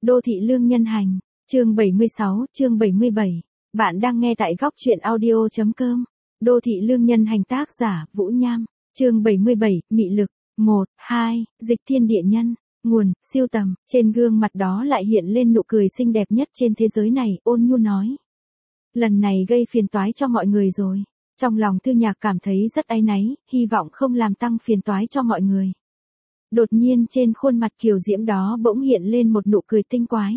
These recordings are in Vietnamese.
Đô thị lương nhân hành, chương 76, chương 77. Bạn đang nghe tại góc truyện audio.com. Đô thị lương nhân hành, tác giả Vũ Nham, chương 77, mị lực. 1, 2, dịch thiên địa nhân. Nguồn, siêu tầm. Trên gương mặt đó lại hiện lên nụ cười xinh đẹp nhất trên thế giới này, ôn nhu nói. Lần này gây phiền toái cho mọi người rồi. Trong lòng Thư Nhạc cảm thấy rất áy náy, hy vọng không làm tăng phiền toái cho mọi người. Đột nhiên trên khuôn mặt kiều diễm đó bỗng hiện lên một nụ cười tinh quái.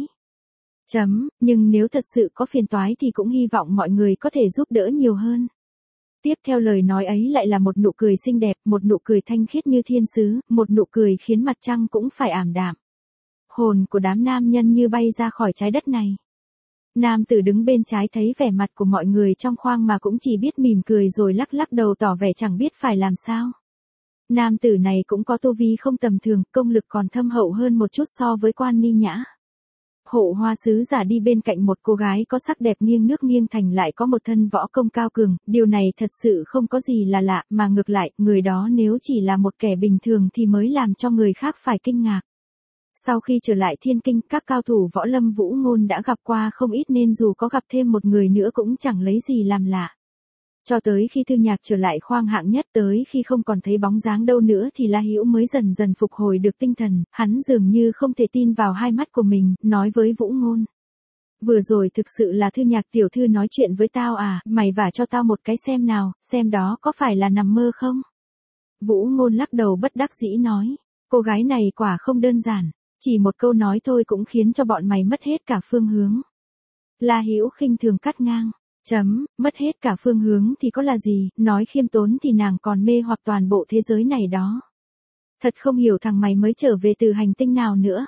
Nhưng nếu thật sự có phiền toái thì cũng hy vọng mọi người có thể giúp đỡ nhiều hơn. Tiếp theo lời nói ấy lại là một nụ cười xinh đẹp, một nụ cười thanh khiết như thiên sứ, một nụ cười khiến mặt trăng cũng phải ảm đạm. Hồn của đám nam nhân như bay ra khỏi trái đất này. Nam tử đứng bên trái thấy vẻ mặt của mọi người trong khoang mà cũng chỉ biết mỉm cười rồi lắc lắc đầu tỏ vẻ chẳng biết phải làm sao. Nam tử này cũng có tu vi không tầm thường, công lực còn thâm hậu hơn một chút so với Quan Ni Nhã. Hộ hoa sứ giả đi bên cạnh một cô gái có sắc đẹp nghiêng nước nghiêng thành lại có một thân võ công cao cường, điều này thật sự không có gì là lạ, mà ngược lại, người đó nếu chỉ là một kẻ bình thường thì mới làm cho người khác phải kinh ngạc. Sau khi trở lại Thiên Kinh, các cao thủ võ lâm Vũ Ngôn đã gặp qua không ít nên dù có gặp thêm một người nữa cũng chẳng lấy gì làm lạ. Cho tới khi Thư Nhạc trở lại khoang hạng nhất, tới khi không còn thấy bóng dáng đâu nữa thì La Hữu mới dần dần phục hồi được tinh thần, hắn dường như không thể tin vào hai mắt của mình, nói với Vũ Ngôn. Vừa rồi thực sự là Thư Nhạc tiểu thư nói chuyện với tao à, mày vả cho tao một cái xem nào, xem đó có phải là nằm mơ không? Vũ Ngôn lắc đầu bất đắc dĩ nói, cô gái này quả không đơn giản, chỉ một câu nói thôi cũng khiến cho bọn mày mất hết cả phương hướng. La Hữu khinh thường cắt ngang. Mất hết cả phương hướng thì có là gì, nói khiêm tốn thì nàng còn mê hoặc toàn bộ thế giới này đó. Thật không hiểu thằng mày mới trở về từ hành tinh nào nữa.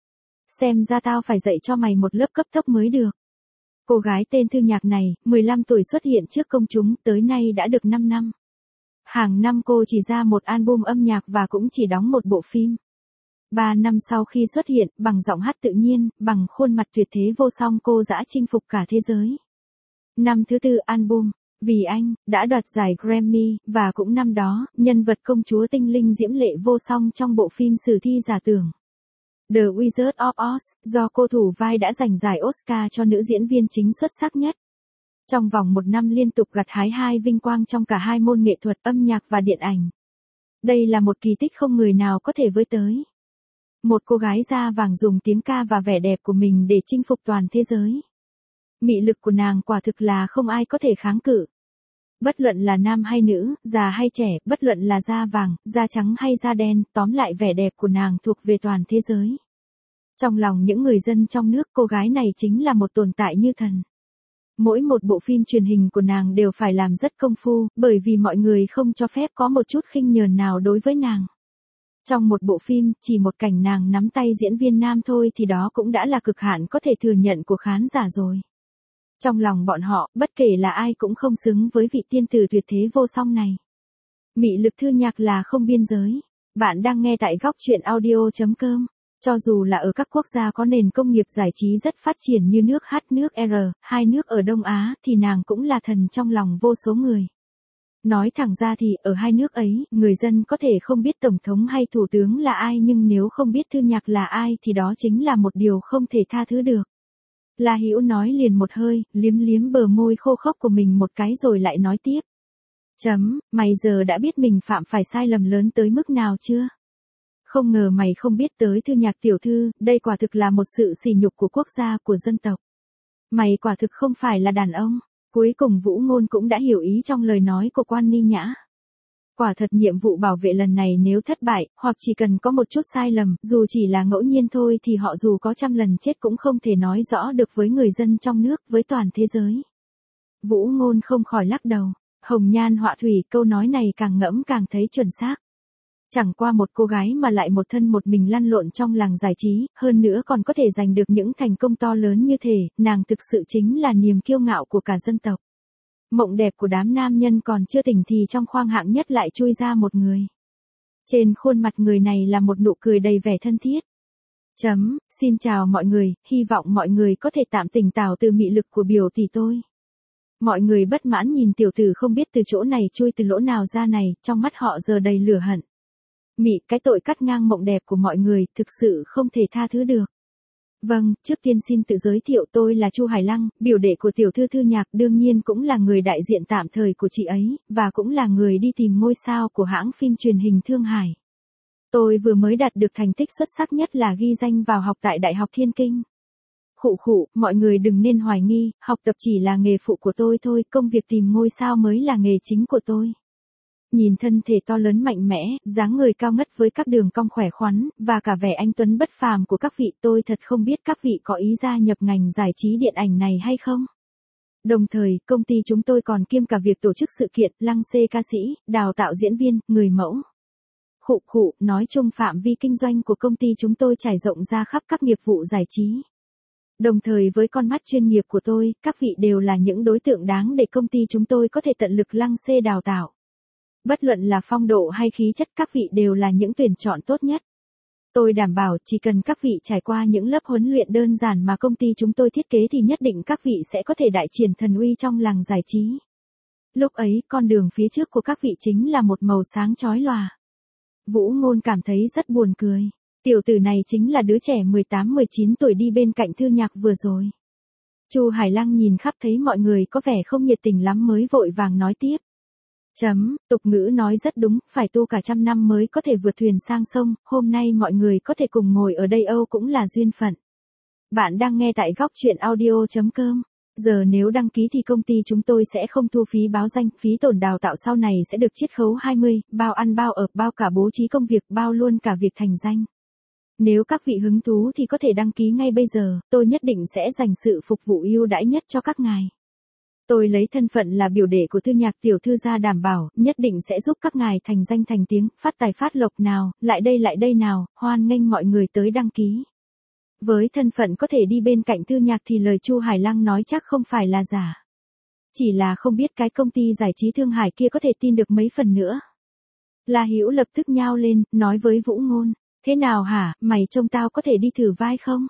Xem ra tao phải dạy cho mày một lớp cấp tốc mới được. Cô gái tên Thư Nhạc này, 15 tuổi xuất hiện trước công chúng, tới nay đã được 5 năm. Hàng năm cô chỉ ra một album âm nhạc và cũng chỉ đóng một bộ phim. 3 năm sau khi xuất hiện, bằng giọng hát tự nhiên, bằng khuôn mặt tuyệt thế vô song cô dã chinh phục cả thế giới. Năm thứ tư album, Vì Anh, đã đoạt giải Grammy, và cũng năm đó, nhân vật công chúa tinh linh diễm lệ vô song trong bộ phim Sử thi giả tưởng The Wizard of Oz, do cô thủ vai đã giành giải Oscar cho nữ diễn viên chính xuất sắc nhất. Trong vòng một năm liên tục gặt hái 2 vinh quang trong cả 2 môn nghệ thuật âm nhạc và điện ảnh. Đây là một kỳ tích không người nào có thể với tới. Một cô gái da vàng dùng tiếng ca và vẻ đẹp của mình để chinh phục toàn thế giới. Mị lực của nàng quả thực là không ai có thể kháng cự. Bất luận là nam hay nữ, già hay trẻ, bất luận là da vàng, da trắng hay da đen, tóm lại vẻ đẹp của nàng thuộc về toàn thế giới. Trong lòng những người dân trong nước, cô gái này chính là một tồn tại như thần. Mỗi một bộ phim truyền hình của nàng đều phải làm rất công phu, bởi vì mọi người không cho phép có một chút khinh nhờn nào đối với nàng. Trong một bộ phim, chỉ một cảnh nàng nắm tay diễn viên nam thôi thì đó cũng đã là cực hạn có thể thừa nhận của khán giả rồi. Trong lòng bọn họ, bất kể là ai cũng không xứng với vị tiên tử tuyệt thế vô song này. Mị lực Thư Nhạc là không biên giới. Bạn đang nghe tại góc truyện audio.com. Cho dù là ở các quốc gia có nền công nghiệp giải trí rất phát triển như nước H, nước R, hai nước ở Đông Á, thì nàng cũng là thần trong lòng vô số người. Nói thẳng ra thì, ở hai nước ấy, người dân có thể không biết tổng thống hay thủ tướng là ai nhưng nếu không biết Thư Nhạc là ai thì đó chính là một điều không thể tha thứ được. La Hữu nói liền một hơi, liếm liếm bờ môi khô khốc của mình một cái rồi lại nói tiếp. Mày giờ đã biết mình phạm phải sai lầm lớn tới mức nào chưa? Không ngờ mày không biết tới Thư Nhạc tiểu thư, đây quả thực là một sự sỉ nhục của quốc gia, của dân tộc. Mày quả thực không phải là đàn ông. Cuối cùng Vũ Ngôn cũng đã hiểu ý trong lời nói của Quan Ni Nhã. Quả thật nhiệm vụ bảo vệ lần này nếu thất bại, hoặc chỉ cần có một chút sai lầm, dù chỉ là ngẫu nhiên thôi thì họ dù có 100 lần chết cũng không thể nói rõ được với người dân trong nước, với toàn thế giới. Vũ Ngôn không khỏi lắc đầu. Hồng nhan họa thủy, câu nói này càng ngẫm càng thấy chuẩn xác. Chẳng qua một cô gái mà lại một thân một mình lăn lộn trong làng giải trí, hơn nữa còn có thể giành được những thành công to lớn như thế, nàng thực sự chính là niềm kiêu ngạo của cả dân tộc. Mộng đẹp của đám nam nhân còn chưa tỉnh thì trong khoang hạng nhất lại chui ra một người. Trên khuôn mặt người này là một nụ cười đầy vẻ thân thiết. Xin chào mọi người, hy vọng mọi người có thể tạm tỉnh táo từ mị lực của biểu tỷ tôi. Mọi người bất mãn nhìn tiểu tử không biết từ chỗ này chui từ lỗ nào ra này, trong mắt họ giờ đầy lửa hận. Mị, cái tội cắt ngang mộng đẹp của mọi người, thực sự không thể tha thứ được. Vâng, trước tiên xin tự giới thiệu tôi là Chu Hải Lăng, biểu đệ của tiểu thư Thư Nhạc, đương nhiên cũng là người đại diện tạm thời của chị ấy, và cũng là người đi tìm ngôi sao của hãng phim truyền hình Thương Hải. Tôi vừa mới đạt được thành tích xuất sắc nhất là ghi danh vào học tại Đại học Thiên Kinh. Khụ khụ, mọi người đừng nên hoài nghi, học tập chỉ là nghề phụ của tôi thôi, công việc tìm ngôi sao mới là nghề chính của tôi. Nhìn thân thể to lớn mạnh mẽ, dáng người cao ngất với các đường cong khỏe khoắn, và cả vẻ anh tuấn bất phàm của các vị, tôi thật không biết các vị có ý gia nhập ngành giải trí điện ảnh này hay không. Đồng thời, công ty chúng tôi còn kiêm cả việc tổ chức sự kiện, lăng xê ca sĩ, đào tạo diễn viên, người mẫu. Khụ khụ, nói chung phạm vi kinh doanh của công ty chúng tôi trải rộng ra khắp các nghiệp vụ giải trí. Đồng thời với con mắt chuyên nghiệp của tôi, các vị đều là những đối tượng đáng để công ty chúng tôi có thể tận lực lăng xê đào tạo. Bất luận là phong độ hay khí chất, các vị đều là những tuyển chọn tốt nhất. Tôi đảm bảo chỉ cần các vị trải qua những lớp huấn luyện đơn giản mà công ty chúng tôi thiết kế thì nhất định các vị sẽ có thể đại triển thần uy trong làng giải trí. Lúc ấy, con đường phía trước của các vị chính là một màu sáng chói lòa. Vũ Ngôn cảm thấy rất buồn cười. Tiểu tử này chính là đứa trẻ 18-19 tuổi đi bên cạnh Thư Nhạc vừa rồi. Chu Hải Lăng nhìn khắp thấy mọi người có vẻ không nhiệt tình lắm mới vội vàng nói tiếp. Tục ngữ nói rất đúng, phải tu cả trăm năm mới có thể vượt thuyền sang sông, hôm nay mọi người có thể cùng ngồi ở đây Âu cũng là duyên phận. Bạn đang nghe tại góc truyện audio.com. Giờ nếu đăng ký thì công ty chúng tôi sẽ không thu phí báo danh, phí tổn đào tạo sau này sẽ được chiết khấu 20, bao ăn bao ở, bao cả bố trí công việc, bao luôn cả việc thành danh. Nếu các vị hứng thú thì có thể đăng ký ngay bây giờ, tôi nhất định sẽ dành sự phục vụ ưu đãi nhất cho các ngài. Tôi lấy thân phận là biểu đệ của Thư Nhạc tiểu thư ra đảm bảo, nhất định sẽ giúp các ngài thành danh thành tiếng, phát tài phát lộc nào, lại đây nào, hoan nghênh mọi người tới đăng ký. Với thân phận có thể đi bên cạnh Thư Nhạc thì lời Chu Hải Lăng nói chắc không phải là giả. Chỉ là không biết cái công ty giải trí Thương Hải kia có thể tin được mấy phần nữa. La Hữu lập tức nhao lên, nói với Vũ Ngôn, thế nào hả, mày trông tao có thể đi thử vai không?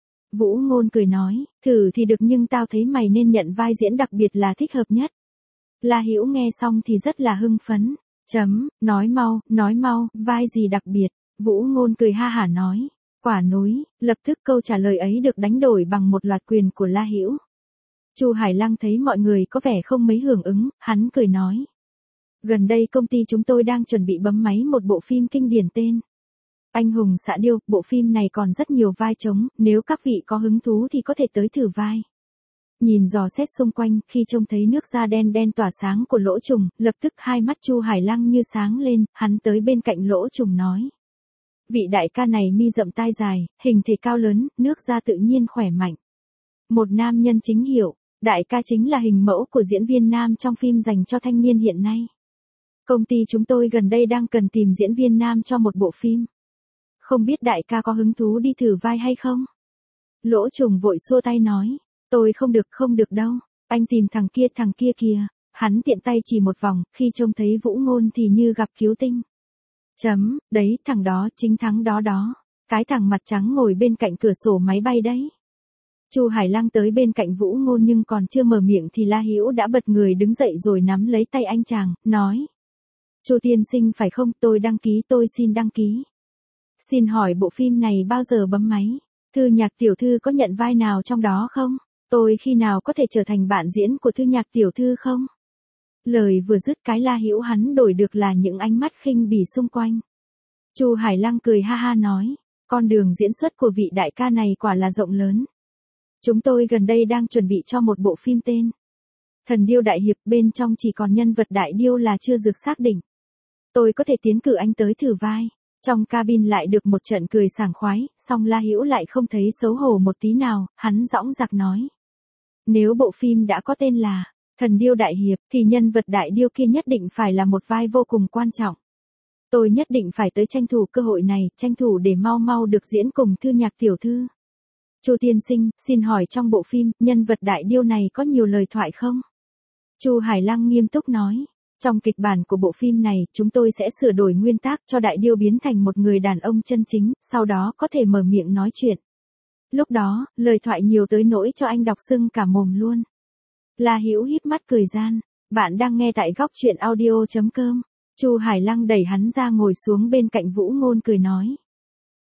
Vũ Ngôn cười nói, thử thì được nhưng tao thấy mày nên nhận vai diễn đặc biệt là thích hợp nhất. La Hữu nghe xong thì rất là hưng phấn. Nói mau, vai gì đặc biệt? Vũ Ngôn cười ha hả nói, quả núi, lập tức câu trả lời ấy được đánh đổi bằng một loạt quyền của La Hữu. Chu Hải Lăng thấy mọi người có vẻ không mấy hưởng ứng, hắn cười nói. Gần đây công ty chúng tôi đang chuẩn bị bấm máy một bộ phim kinh điển tên Anh hùng xạ điêu, bộ phim này còn rất nhiều vai trống, nếu các vị có hứng thú thì có thể tới thử vai. Nhìn dò xét xung quanh, khi trông thấy nước da đen đen tỏa sáng của Lỗ Trùng, lập tức hai mắt Chu Hải Lăng như sáng lên, hắn tới bên cạnh Lỗ Trùng nói. Vị đại ca này mi rậm tai dài, hình thể cao lớn, nước da tự nhiên khỏe mạnh. Một nam nhân chính hiệu, đại ca chính là hình mẫu của diễn viên nam trong phim dành cho thanh niên hiện nay. Công ty chúng tôi gần đây đang cần tìm diễn viên nam cho một bộ phim. Không biết đại ca có hứng thú đi thử vai hay không? Lỗ Trùng vội xua tay nói, tôi không được đâu, anh tìm thằng kia kìa, hắn tiện tay chỉ một vòng, khi trông thấy Vũ Ngôn thì như gặp cứu tinh. Đấy, thằng đó, chính thắng đó, cái thằng mặt trắng ngồi bên cạnh cửa sổ máy bay đấy. Chu Hải Lăng tới bên cạnh Vũ Ngôn nhưng còn chưa mở miệng thì La Hữu đã bật người đứng dậy rồi nắm lấy tay anh chàng, nói. Chu tiên sinh phải không, tôi xin đăng ký. Xin hỏi bộ phim này bao giờ bấm máy? Thư Nhạc tiểu thư có nhận vai nào trong đó không? Tôi khi nào có thể trở thành bạn diễn của Thư Nhạc tiểu thư không? Lời vừa dứt cái La Hữu hắn đổi được là những ánh mắt khinh bỉ xung quanh. Chu Hải Lăng cười ha ha nói, con đường diễn xuất của vị đại ca này quả là rộng lớn. Chúng tôi gần đây đang chuẩn bị cho một bộ phim tên Thần Điêu Đại Hiệp, bên trong chỉ còn nhân vật đại điêu là chưa được xác định. Tôi có thể tiến cử anh tới thử vai. Trong cabin lại được một trận cười sảng khoái, song La Hữu lại không thấy xấu hổ một tí nào, hắn dõng dạc nói. Nếu bộ phim đã có tên là Thần Điêu Đại Hiệp, thì nhân vật đại điêu kia nhất định phải là một vai vô cùng quan trọng. Tôi nhất định phải tới tranh thủ cơ hội này, tranh thủ để mau được diễn cùng Thư Nhạc tiểu thư. Chu tiên sinh, xin hỏi trong bộ phim, nhân vật đại điêu này có nhiều lời thoại không? Chu Hải Lăng nghiêm túc nói. Trong kịch bản của bộ phim này, chúng tôi sẽ sửa đổi nguyên tác cho đại điêu biến thành một người đàn ông chân chính, sau đó có thể mở miệng nói chuyện. Lúc đó, lời thoại nhiều tới nỗi cho anh đọc sưng cả mồm luôn. La Hữu híp mắt cười gian. Bạn đang nghe tại góc truyện audio.com. Chu Hải Lăng đẩy hắn ra ngồi xuống bên cạnh Vũ Ngôn cười nói.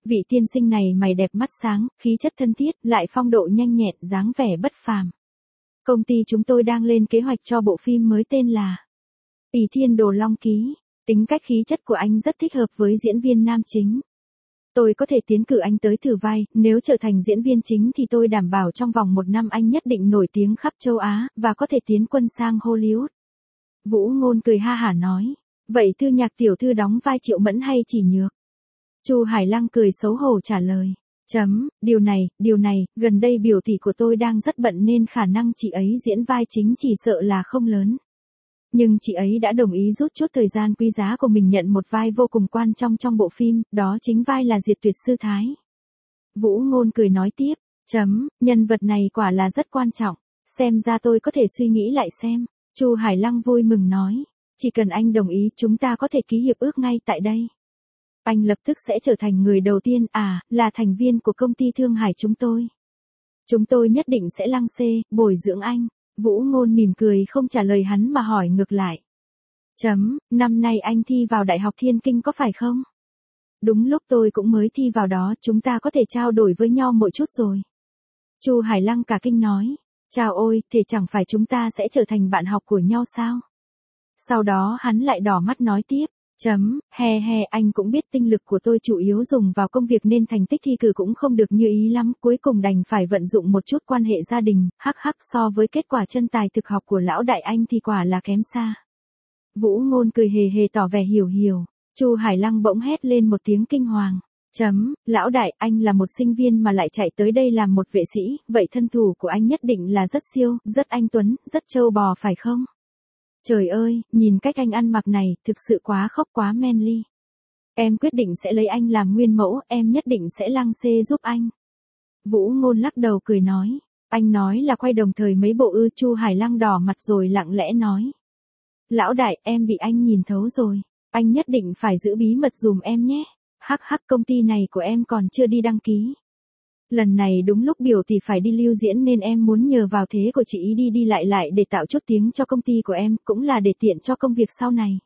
Vị tiên sinh này mày đẹp mắt sáng, khí chất thân thiết, lại phong độ nhanh nhẹn, dáng vẻ bất phàm. Công ty chúng tôi đang lên kế hoạch cho bộ phim mới tên là Ỷ Thiên Đồ Long Ký. Tính cách khí chất của anh rất thích hợp với diễn viên nam chính. Tôi có thể tiến cử anh tới thử vai, nếu trở thành diễn viên chính thì tôi đảm bảo trong vòng 1 năm anh nhất định nổi tiếng khắp châu Á, và có thể tiến quân sang Hollywood. Vũ Ngôn cười ha hả nói. Vậy Thư Nhạc tiểu thư đóng vai Triệu Mẫn hay Chỉ Nhược? Chu Hải Lăng cười xấu hổ trả lời. Điều này, gần đây biểu tỷ của tôi đang rất bận nên khả năng chị ấy diễn vai chính chỉ sợ là không lớn. Nhưng chị ấy đã đồng ý rút chút thời gian quý giá của mình nhận một vai vô cùng quan trọng trong bộ phim, đó chính vai là Diệt Tuyệt Sư Thái. Vũ Ngôn cười nói tiếp. Nhân vật này quả là rất quan trọng. Xem ra tôi có thể suy nghĩ lại xem. Chu Hải Lăng vui mừng nói. Chỉ cần anh đồng ý chúng ta có thể ký hiệp ước ngay tại đây. Anh lập tức sẽ trở thành người đầu tiên, là thành viên của công ty Thương Hải chúng tôi. Chúng tôi nhất định sẽ lăng xê, bồi dưỡng anh. Vũ Ngôn mỉm cười không trả lời hắn mà hỏi ngược lại. Năm nay anh thi vào Đại học Thiên Kinh có phải không? Đúng lúc tôi cũng mới thi vào đó, chúng ta có thể trao đổi với nhau một chút rồi. Chu Hải Lăng cả kinh nói. Chào ôi, thế chẳng phải chúng ta sẽ trở thành bạn học của nhau sao? Sau đó hắn lại đỏ mắt nói tiếp. Anh cũng biết tinh lực của tôi chủ yếu dùng vào công việc nên thành tích thi cử cũng không được như ý lắm, cuối cùng đành phải vận dụng một chút quan hệ gia đình, so với kết quả chân tài thực học của lão đại anh thì quả là kém xa. Vũ Ngôn cười hề hề tỏ vẻ hiểu. Chu Hải Lăng bỗng hét lên một tiếng kinh hoàng. Lão đại, anh là một sinh viên mà lại chạy tới đây làm một vệ sĩ, vậy thân thủ của anh nhất định là rất siêu, rất anh tuấn, rất trâu bò phải không? Trời ơi, nhìn cách anh ăn mặc này, thực sự quá khốc quá manly. Em quyết định sẽ lấy anh làm nguyên mẫu, em nhất định sẽ lăng xê giúp anh. Vũ Ngôn lắc đầu cười nói. Anh nói là quay đồng thời mấy bộ ư? Chu Hải Lăng đỏ mặt rồi lặng lẽ nói. Lão đại, em bị anh nhìn thấu rồi. Anh nhất định phải giữ bí mật dùm em nhé. Công ty này của em còn chưa đi đăng ký. Lần này đúng lúc biểu tỷ phải đi lưu diễn nên em muốn nhờ vào thế của chị ý đi lại để tạo chút tiếng cho công ty của em, cũng là để tiện cho công việc sau này.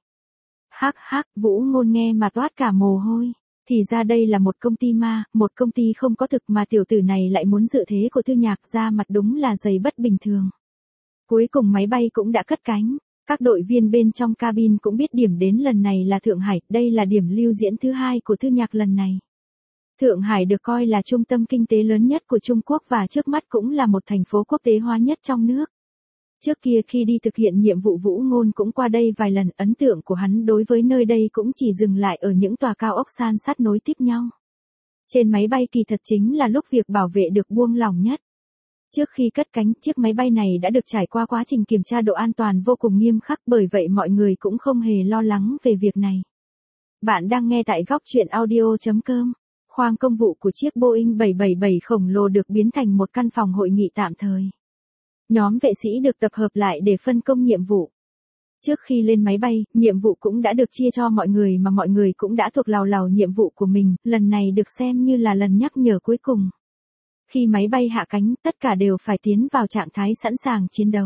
Vũ Ngôn nghe mà toát cả mồ hôi. Thì ra đây là một công ty ma, một công ty không có thực mà tiểu tử này lại muốn dự thế của Thư Nhạc, ra mặt đúng là dày bất bình thường. Cuối cùng máy bay cũng đã cất cánh. Các đội viên bên trong cabin cũng biết điểm đến lần này là Thượng Hải, đây là điểm lưu diễn thứ 2 của Thư Nhạc lần này. Thượng Hải được coi là trung tâm kinh tế lớn nhất của Trung Quốc và trước mắt cũng là một thành phố quốc tế hóa nhất trong nước. Trước kia khi đi thực hiện nhiệm vụ Vũ Ngôn cũng qua đây vài lần, ấn tượng của hắn đối với nơi đây cũng chỉ dừng lại ở những tòa cao ốc san sát nối tiếp nhau. Trên máy bay kỳ thật chính là lúc việc bảo vệ được buông lỏng nhất. Trước khi cất cánh, chiếc máy bay này đã được trải qua quá trình kiểm tra độ an toàn vô cùng nghiêm khắc, bởi vậy mọi người cũng không hề lo lắng về việc này. Bạn đang nghe tại góc truyện audio.com. Khoang công vụ của chiếc Boeing 777 khổng lồ được biến thành một căn phòng hội nghị tạm thời. Nhóm vệ sĩ được tập hợp lại để phân công nhiệm vụ. Trước khi lên máy bay, nhiệm vụ cũng đã được chia cho mọi người mà mọi người cũng đã thuộc lào nhiệm vụ của mình, lần này được xem như là lần nhắc nhở cuối cùng. Khi máy bay hạ cánh, tất cả đều phải tiến vào trạng thái sẵn sàng chiến đấu.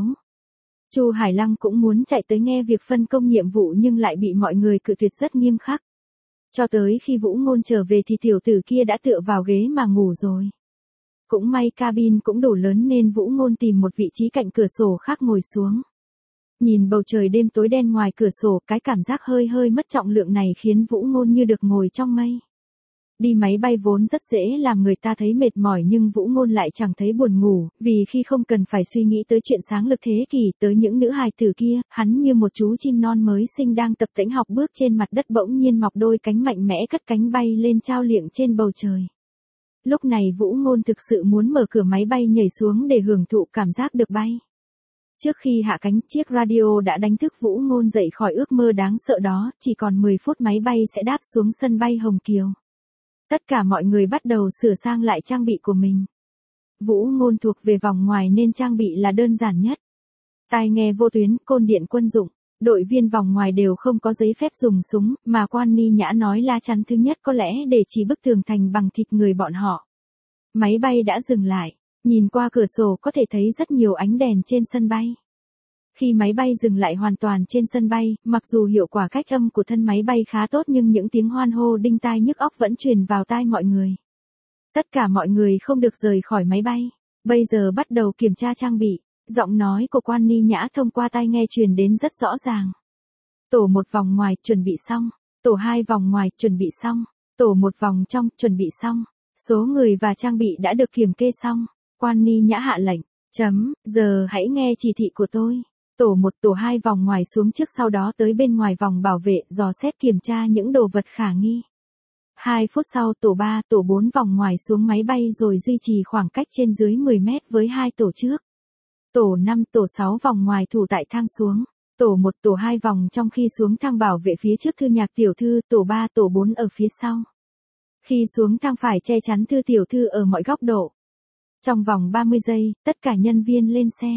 Chu Hải Lăng cũng muốn chạy tới nghe việc phân công nhiệm vụ nhưng lại bị mọi người cự tuyệt rất nghiêm khắc. Cho tới khi Vũ Ngôn trở về thì tiểu tử kia đã tựa vào ghế mà ngủ rồi. Cũng may cabin cũng đủ lớn nên Vũ Ngôn tìm một vị trí cạnh cửa sổ khác ngồi xuống. Nhìn bầu trời đêm tối đen ngoài cửa sổ, cái cảm giác hơi mất trọng lượng này khiến Vũ Ngôn như được ngồi trong mây. Đi máy bay vốn rất dễ làm người ta thấy mệt mỏi nhưng Vũ Ngôn lại chẳng thấy buồn ngủ, vì khi không cần phải suy nghĩ tới chuyện sáng lực thế kỷ, tới những nữ hài tử kia, hắn như một chú chim non mới sinh đang tập tễnh học bước trên mặt đất bỗng nhiên mọc đôi cánh mạnh mẽ cất cánh bay lên trao liệng trên bầu trời. Lúc này Vũ Ngôn thực sự muốn mở cửa máy bay nhảy xuống để hưởng thụ cảm giác được bay. Trước khi hạ cánh, chiếc radio đã đánh thức Vũ Ngôn dậy khỏi ước mơ đáng sợ đó, chỉ còn 10 phút máy bay sẽ đáp xuống sân bay Hồng Kiều. Tất cả mọi người bắt đầu sửa sang lại trang bị của mình. Vũ Ngôn thuộc về vòng ngoài nên trang bị là đơn giản nhất. Tai nghe vô tuyến, côn điện quân dụng, đội viên vòng ngoài đều không có giấy phép dùng súng, mà quan ni nhã nói lá chắn thứ nhất có lẽ để chỉ bức tường thành bằng thịt người bọn họ. Máy bay đã dừng lại, nhìn qua cửa sổ có thể thấy rất nhiều ánh đèn trên sân bay. Khi máy bay dừng lại hoàn toàn trên sân bay, mặc dù hiệu quả cách âm của thân máy bay khá tốt nhưng những tiếng hoan hô đinh tai nhức óc vẫn truyền vào tai mọi người. Tất cả mọi người không được rời khỏi máy bay. Bây giờ bắt đầu kiểm tra trang bị. Giọng nói của quan ni nhã thông qua tai nghe truyền đến rất rõ ràng. Tổ 1 vòng ngoài, chuẩn bị xong. Tổ 2 vòng ngoài, chuẩn bị xong. Tổ 1 vòng trong, chuẩn bị xong. Số người và trang bị đã được kiểm kê xong. Quan ni nhã hạ lệnh. Giờ hãy nghe chỉ thị của tôi. Tổ 1, tổ 2 vòng ngoài xuống trước, sau đó tới bên ngoài vòng bảo vệ, dò xét kiểm tra những đồ vật khả nghi. 2 phút sau, tổ 3, tổ 4 vòng ngoài xuống máy bay rồi duy trì khoảng cách trên dưới 10 mét với 2 tổ trước. Tổ 5, tổ 6 vòng ngoài thủ tại thang xuống. Tổ 1, tổ 2 vòng trong khi xuống thang bảo vệ phía trước Thư Nhạc tiểu thư, tổ 3, tổ 4 ở phía sau. Khi xuống thang phải che chắn Thư tiểu thư ở mọi góc độ. Trong vòng 30 giây, tất cả nhân viên lên xe.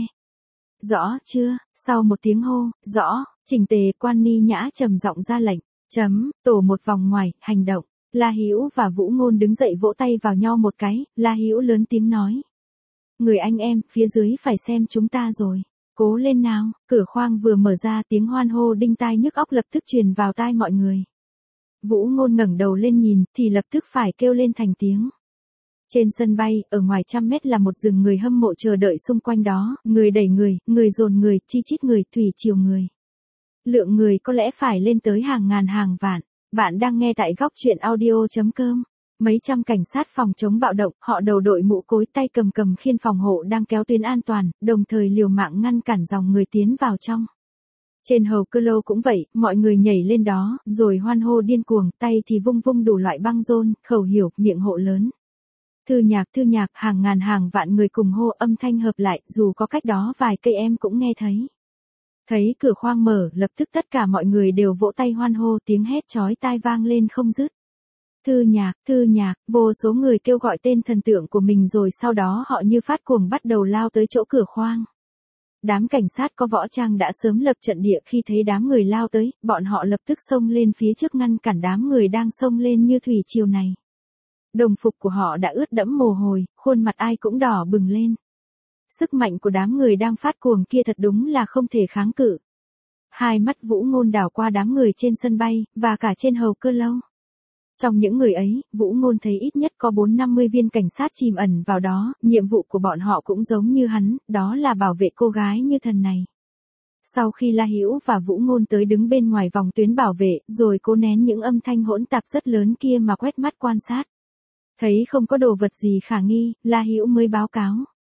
Rõ chưa? Sau một tiếng hô, rõ, chỉnh tề, quan ni nhã trầm giọng ra lệnh. Tổ 1 vòng ngoài, hành động. La Hữu và Vũ Ngôn đứng dậy vỗ tay vào nhau một cái, La Hữu lớn tiếng nói. Người anh em, phía dưới phải xem chúng ta rồi. Cố lên nào, cửa khoang vừa mở ra, tiếng hoan hô đinh tai nhức óc lập tức truyền vào tai mọi người. Vũ Ngôn ngẩng đầu lên nhìn, thì lập tức phải kêu lên thành tiếng. Trên sân bay, ở ngoài 100 mét là một rừng người hâm mộ chờ đợi xung quanh đó, người đẩy người dồn người, chi chít người, thủy triều người. Lượng người có lẽ phải lên tới hàng ngàn hàng vạn. Bạn đang nghe tại góc truyện audio.com. Mấy trăm cảnh sát phòng chống bạo động, họ đầu đội mũ cối, tay cầm khiên phòng hộ đang kéo tuyến an toàn, đồng thời liều mạng ngăn cản dòng người tiến vào trong. Trên hầu cơ lâu cũng vậy, mọi người nhảy lên đó, rồi hoan hô điên cuồng, tay thì vung đủ loại băng rôn, khẩu hiệu, miệng hộ lớn. Thư nhạc, hàng ngàn hàng vạn người cùng hô, âm thanh hợp lại, dù có cách đó vài cây em cũng nghe thấy. Thấy cửa khoang mở, lập tức tất cả mọi người đều vỗ tay hoan hô, tiếng hét chói tai vang lên không dứt. Thư nhạc, vô số người kêu gọi tên thần tượng của mình rồi sau đó họ như phát cuồng bắt đầu lao tới chỗ cửa khoang. Đám cảnh sát có võ trang đã sớm lập trận địa, khi thấy đám người lao tới, bọn họ lập tức xông lên phía trước ngăn cản đám người đang xông lên như thủy triều này. Đồng phục của họ đã ướt đẫm mồ hôi, khuôn mặt ai cũng đỏ bừng lên. Sức mạnh của đám người đang phát cuồng kia thật đúng là không thể kháng cự. Hai mắt Vũ Ngôn đảo qua đám người trên sân bay, và cả trên hầu cơ lâu. Trong những người ấy, Vũ Ngôn thấy ít nhất có 450 viên cảnh sát chìm ẩn vào đó, nhiệm vụ của bọn họ cũng giống như hắn, đó là bảo vệ cô gái như thần này. Sau khi La Hữu và Vũ Ngôn tới đứng bên ngoài vòng tuyến bảo vệ, rồi cố nén những âm thanh hỗn tạp rất lớn kia mà quét mắt quan sát. Thấy không có đồ vật gì khả nghi, La Hữu mới báo cáo.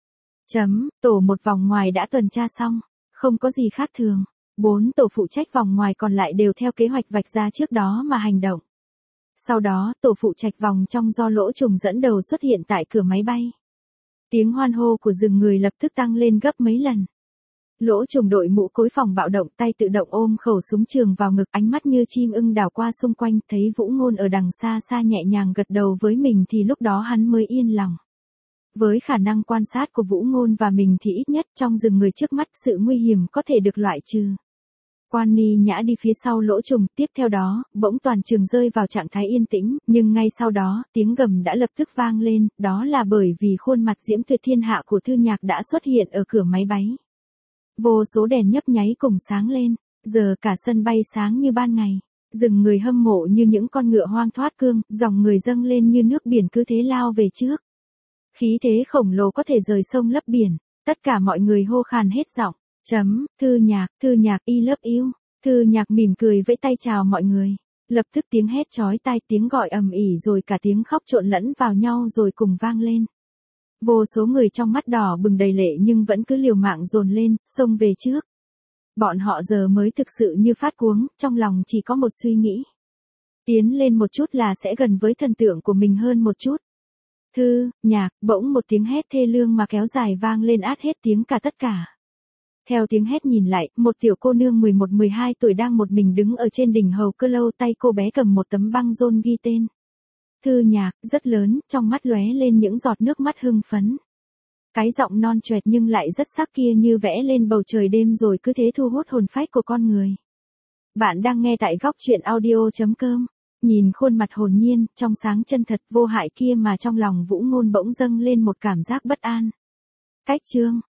Tổ 1 vòng ngoài đã tuần tra xong, không có gì khác thường. 4 tổ phụ trách vòng ngoài còn lại đều theo kế hoạch vạch ra trước đó mà hành động. Sau đó, tổ phụ trạch vòng trong do lỗ trùng dẫn đầu xuất hiện tại cửa máy bay. Tiếng hoan hô của rừng người lập tức tăng lên gấp mấy lần. Lỗ trùng đội mũ cối phòng bạo động, tay tự động ôm khẩu súng trường vào ngực, ánh mắt như chim ưng đảo qua xung quanh, thấy Vũ Ngôn ở đằng xa xa nhẹ nhàng gật đầu với mình thì lúc đó hắn mới yên lòng. Với khả năng quan sát của Vũ Ngôn và mình thì ít nhất trong rừng người trước mắt sự nguy hiểm có thể được loại trừ. Quan ni nhã đi phía sau lỗ trùng, tiếp theo đó, bỗng toàn trường rơi vào trạng thái yên tĩnh, nhưng ngay sau đó, tiếng gầm đã lập tức vang lên, đó là bởi vì khuôn mặt diễm tuyệt thiên hạ của Thư Nhạc đã xuất hiện ở cửa máy bay. Vô số đèn nhấp nháy cùng sáng lên, giờ cả sân bay sáng như ban ngày, rừng người hâm mộ như những con ngựa hoang thoát cương, dòng người dâng lên như nước biển cứ thế lao về trước. Khí thế khổng lồ có thể rời sông lấp biển, tất cả mọi người hô khàn hết giọng. Thư nhạc, I love you. Thư Nhạc mỉm cười vẫy tay chào mọi người. Lập tức tiếng hét chói tai, tiếng gọi ầm ĩ rồi cả tiếng khóc trộn lẫn vào nhau rồi cùng vang lên. Vô số người trong mắt đỏ bừng đầy lệ nhưng vẫn cứ liều mạng dồn lên, xông về trước. Bọn họ giờ mới thực sự như phát cuống, trong lòng chỉ có một suy nghĩ. Tiến lên một chút là sẽ gần với thần tượng của mình hơn một chút. Thư Nhạc, bỗng một tiếng hét thê lương mà kéo dài vang lên át hết tiếng cả tất cả. Theo tiếng hét nhìn lại, một tiểu cô nương 11-12 tuổi đang một mình đứng ở trên đỉnh hầu cơ lâu, tay cô bé cầm một tấm băng rôn ghi tên. Thư Nhạc, rất lớn, trong mắt lóe lên những giọt nước mắt hưng phấn. Cái giọng non choẹt nhưng lại rất sắc kia như vẽ lên bầu trời đêm rồi cứ thế thu hút hồn phách của con người. Bạn đang nghe tại góc truyện audio.com. Nhìn khuôn mặt hồn nhiên, trong sáng chân thật vô hại kia mà trong lòng Vũ Ngôn bỗng dâng lên một cảm giác bất an. Cách chương